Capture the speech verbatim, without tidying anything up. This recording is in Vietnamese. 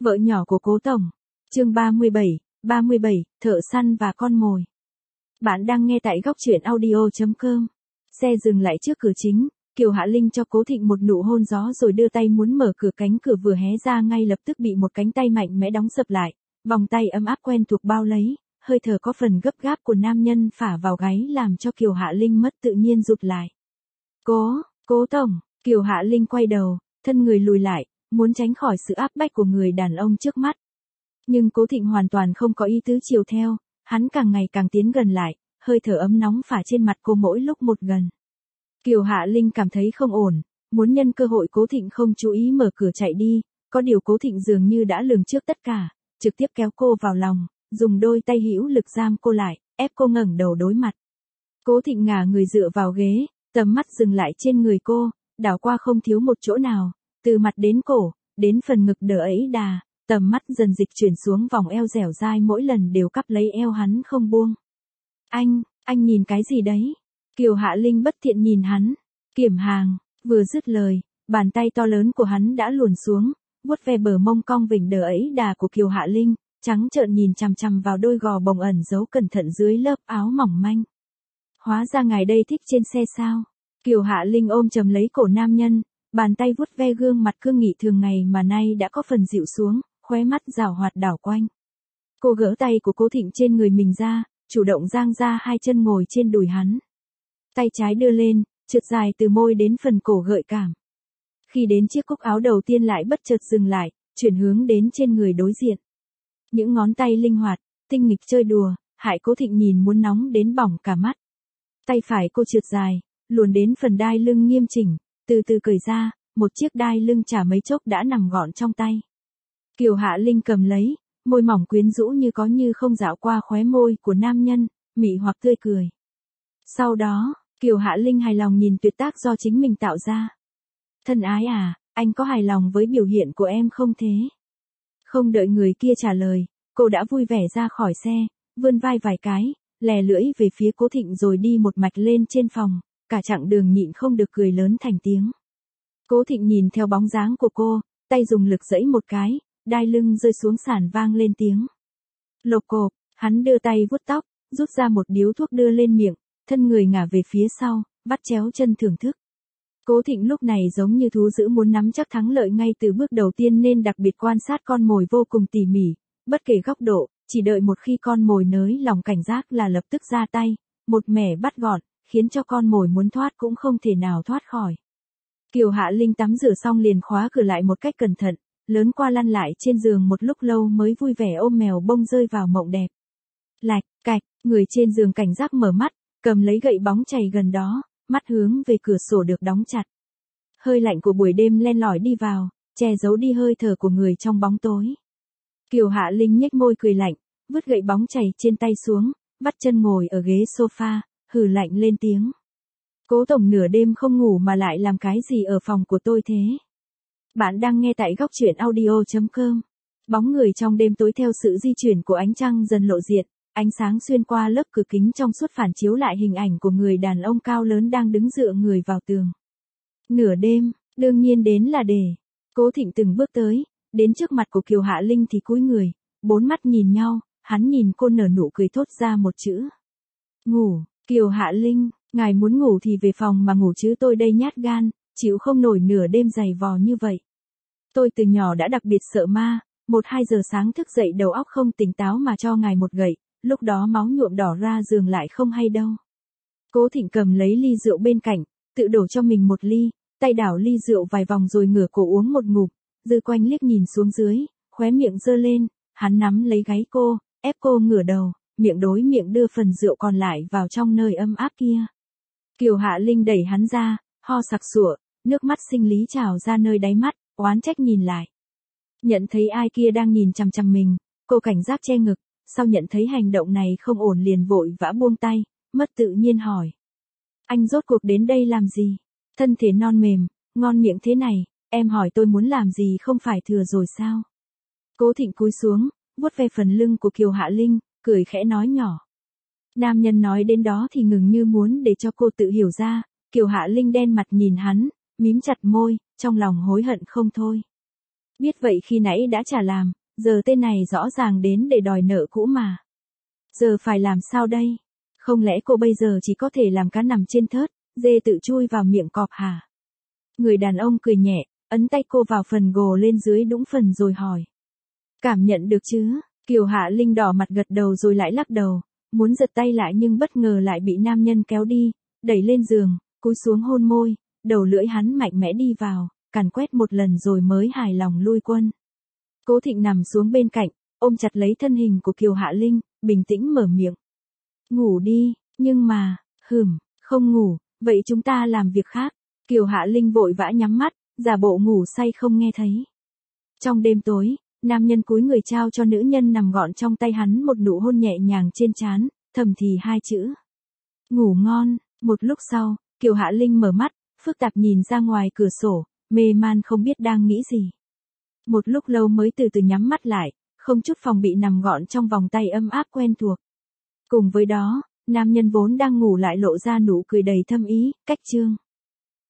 Vợ nhỏ của Cố Tổng. Chương ba mươi bảy, ba mươi bảy, thợ săn và con mồi. Bạn đang nghe tại góc truyện audio chấm com. Xe dừng lại trước cửa chính, Kiều Hạ Linh cho Cố Thịnh một nụ hôn gió rồi đưa tay muốn mở cửa, cánh cửa vừa hé ra ngay lập tức bị một cánh tay mạnh mẽ đóng sập lại, vòng tay ấm áp quen thuộc bao lấy, hơi thở có phần gấp gáp của nam nhân phả vào gáy làm cho Kiều Hạ Linh mất tự nhiên rụt lại. Cố, Cố Tổng, Kiều Hạ Linh quay đầu, thân người lùi lại, muốn tránh khỏi sự áp bách của người đàn ông trước mắt. Nhưng Cố Thịnh hoàn toàn không có ý tứ chiều theo, hắn càng ngày càng tiến gần lại, hơi thở ấm nóng phả trên mặt cô mỗi lúc một gần. Kiều Hạ Linh cảm thấy không ổn, muốn nhân cơ hội Cố Thịnh không chú ý mở cửa chạy đi, có điều Cố Thịnh dường như đã lường trước tất cả, trực tiếp kéo cô vào lòng, dùng đôi tay hữu lực giam cô lại, ép cô ngẩng đầu đối mặt. Cố Thịnh ngả người dựa vào ghế, tầm mắt dừng lại trên người cô, đảo qua không thiếu một chỗ nào, từ mặt đến cổ, đến phần ngực đỡ ấy đà, tầm mắt dần dịch chuyển xuống vòng eo dẻo dai mỗi lần đều cắp lấy eo hắn không buông. Anh, anh nhìn cái gì đấy? Kiều Hạ Linh bất thiện nhìn hắn. Kiểm hàng, vừa dứt lời, bàn tay to lớn của hắn đã luồn xuống, vuốt ve bờ mông cong vểnh đỡ ấy đà của Kiều Hạ Linh, trắng trợn nhìn chằm chằm vào đôi gò bồng ẩn giấu cẩn thận dưới lớp áo mỏng manh. Hóa ra ngài đây thích trên xe sao? Kiều Hạ Linh ôm chầm lấy cổ nam nhân, bàn tay vuốt ve gương mặt cương nghị thường ngày mà nay đã có phần dịu xuống, khóe mắt giảo hoạt đảo quanh. Cô gỡ tay của Cố Thịnh trên người mình ra, chủ động giang ra hai chân ngồi trên đùi hắn. Tay trái đưa lên, trượt dài từ môi đến phần cổ gợi cảm. Khi đến chiếc cúc áo đầu tiên lại bất chợt dừng lại, chuyển hướng đến trên người đối diện. Những ngón tay linh hoạt, tinh nghịch chơi đùa, hại Cố Thịnh nhìn muốn nóng đến bỏng cả mắt. Tay phải cô trượt dài, luồn đến phần đai lưng nghiêm chỉnh, từ từ cởi ra, một chiếc đai lưng chả mấy chốc đã nằm gọn trong tay. Kiều Hạ Linh cầm lấy, môi mỏng quyến rũ như có như không dạo qua khóe môi của nam nhân, mị hoặc tươi cười. Sau đó, Kiều Hạ Linh hài lòng nhìn tuyệt tác do chính mình tạo ra. Thân ái à, anh có hài lòng với biểu hiện của em không thế? Không đợi người kia trả lời, cô đã vui vẻ ra khỏi xe, vươn vai vài cái, lè lưỡi về phía Cố Thịnh rồi đi một mạch lên trên phòng, cả chặng đường nhịn không được cười lớn thành tiếng. Cố Thịnh nhìn theo bóng dáng của cô, tay dùng lực giãy một cái, đai lưng rơi xuống sàn vang lên tiếng. Lộp cộp, hắn đưa tay vuốt tóc, rút ra một điếu thuốc đưa lên miệng, thân người ngả về phía sau, vắt chéo chân thưởng thức. Cố Thịnh lúc này giống như thú dữ muốn nắm chắc thắng lợi ngay từ bước đầu tiên nên đặc biệt quan sát con mồi vô cùng tỉ mỉ, bất kể góc độ, chỉ đợi một khi con mồi nới lòng cảnh giác là lập tức ra tay, một mẻ bắt gọn, khiến cho con mồi muốn thoát cũng không thể nào thoát khỏi. Kiều Hạ Linh tắm rửa xong liền khóa cửa lại một cách cẩn thận, lớn qua lăn lại trên giường một lúc lâu mới vui vẻ ôm mèo bông rơi vào mộng đẹp. Lạch, cạch, người trên giường cảnh giác mở mắt, cầm lấy gậy bóng chày gần đó, mắt hướng về cửa sổ được đóng chặt. Hơi lạnh của buổi đêm len lỏi đi vào, che giấu đi hơi thở của người trong bóng tối. Kiều Hạ Linh nhếch môi cười lạnh, vứt gậy bóng chày trên tay xuống, vắt chân ngồi ở ghế sofa, hừ lạnh lên tiếng. Cố Tổng nửa đêm không ngủ mà lại làm cái gì ở phòng của tôi thế? Bạn đang nghe tại góc truyện audio chấm com. Bóng người trong đêm tối theo sự di chuyển của ánh trăng dần lộ diện, ánh sáng xuyên qua lớp cửa kính trong suốt phản chiếu lại hình ảnh của người đàn ông cao lớn đang đứng dựa người vào tường. Nửa đêm, đương nhiên đến là để. Cố Thịnh từng bước tới, đến trước mặt của Kiều Hạ Linh thì cúi người, bốn mắt nhìn nhau, hắn nhìn cô nở nụ cười thốt ra một chữ. Ngủ, Kiều Hạ Linh, ngài muốn ngủ thì về phòng mà ngủ chứ tôi đây nhát gan, chịu không nổi nửa đêm dày vò như vậy. Tôi từ nhỏ đã đặc biệt sợ ma, một hai giờ sáng thức dậy đầu óc không tỉnh táo mà cho ngài một gậy, lúc đó máu nhuộm đỏ ra giường lại không hay đâu. Cố Thịnh cầm lấy ly rượu bên cạnh, tự đổ cho mình một ly, tay đảo ly rượu vài vòng rồi ngửa cổ uống một ngụm, dư quanh liếc nhìn xuống dưới, khóe miệng giơ lên, hắn nắm lấy gáy cô, ép cô ngửa đầu, miệng đối miệng đưa phần rượu còn lại vào trong nơi ấm áp kia. Kiều Hạ Linh đẩy hắn ra, ho sặc sụa, nước mắt sinh lý trào ra nơi đáy mắt, oán trách nhìn lại. Nhận thấy ai kia đang nhìn chằm chằm mình, cô cảnh giác che ngực, sau nhận thấy hành động này không ổn liền vội vã buông tay, mất tự nhiên hỏi. Anh rốt cuộc đến đây làm gì? Thân thể non mềm, ngon miệng thế này, em hỏi tôi muốn làm gì không phải thừa rồi sao? Cố Thịnh cúi xuống, vuốt ve phần lưng của Kiều Hạ Linh, cười khẽ nói nhỏ. Nam nhân nói đến đó thì ngừng như muốn để cho cô tự hiểu ra, Kiều Hạ Linh đen mặt nhìn hắn, mím chặt môi, trong lòng hối hận không thôi. Biết vậy khi nãy đã trả làm, giờ tên này rõ ràng đến để đòi nợ cũ mà. Giờ phải làm sao đây? Không lẽ cô bây giờ chỉ có thể làm cá nằm trên thớt, dê tự chui vào miệng cọp hả? Người đàn ông cười nhẹ, ấn tay cô vào phần gồ lên dưới đũng phần rồi hỏi. Cảm nhận được chứ? Kiều Hạ Linh đỏ mặt gật đầu rồi lại lắc đầu, muốn giật tay lại nhưng bất ngờ lại bị nam nhân kéo đi, đẩy lên giường, cúi xuống hôn môi, đầu lưỡi hắn mạnh mẽ đi vào, càn quét một lần rồi mới hài lòng lui quân. Cố Thịnh nằm xuống bên cạnh, ôm chặt lấy thân hình của Kiều Hạ Linh, bình tĩnh mở miệng. Ngủ đi, nhưng mà, hừm, không ngủ, vậy chúng ta làm việc khác. Kiều Hạ Linh vội vã nhắm mắt, giả bộ ngủ say không nghe thấy. Trong đêm tối, nam nhân cúi người trao cho nữ nhân nằm gọn trong tay hắn một nụ hôn nhẹ nhàng trên trán, thầm thì hai chữ. Ngủ ngon. Một lúc sau, Kiều Hạ Linh mở mắt, phức tạp nhìn ra ngoài cửa sổ, mê man không biết đang nghĩ gì. Một lúc lâu mới từ từ nhắm mắt lại, không chút phòng bị nằm gọn trong vòng tay ấm áp quen thuộc. Cùng với đó, nam nhân vốn đang ngủ lại lộ ra nụ cười đầy thâm ý, cách chương.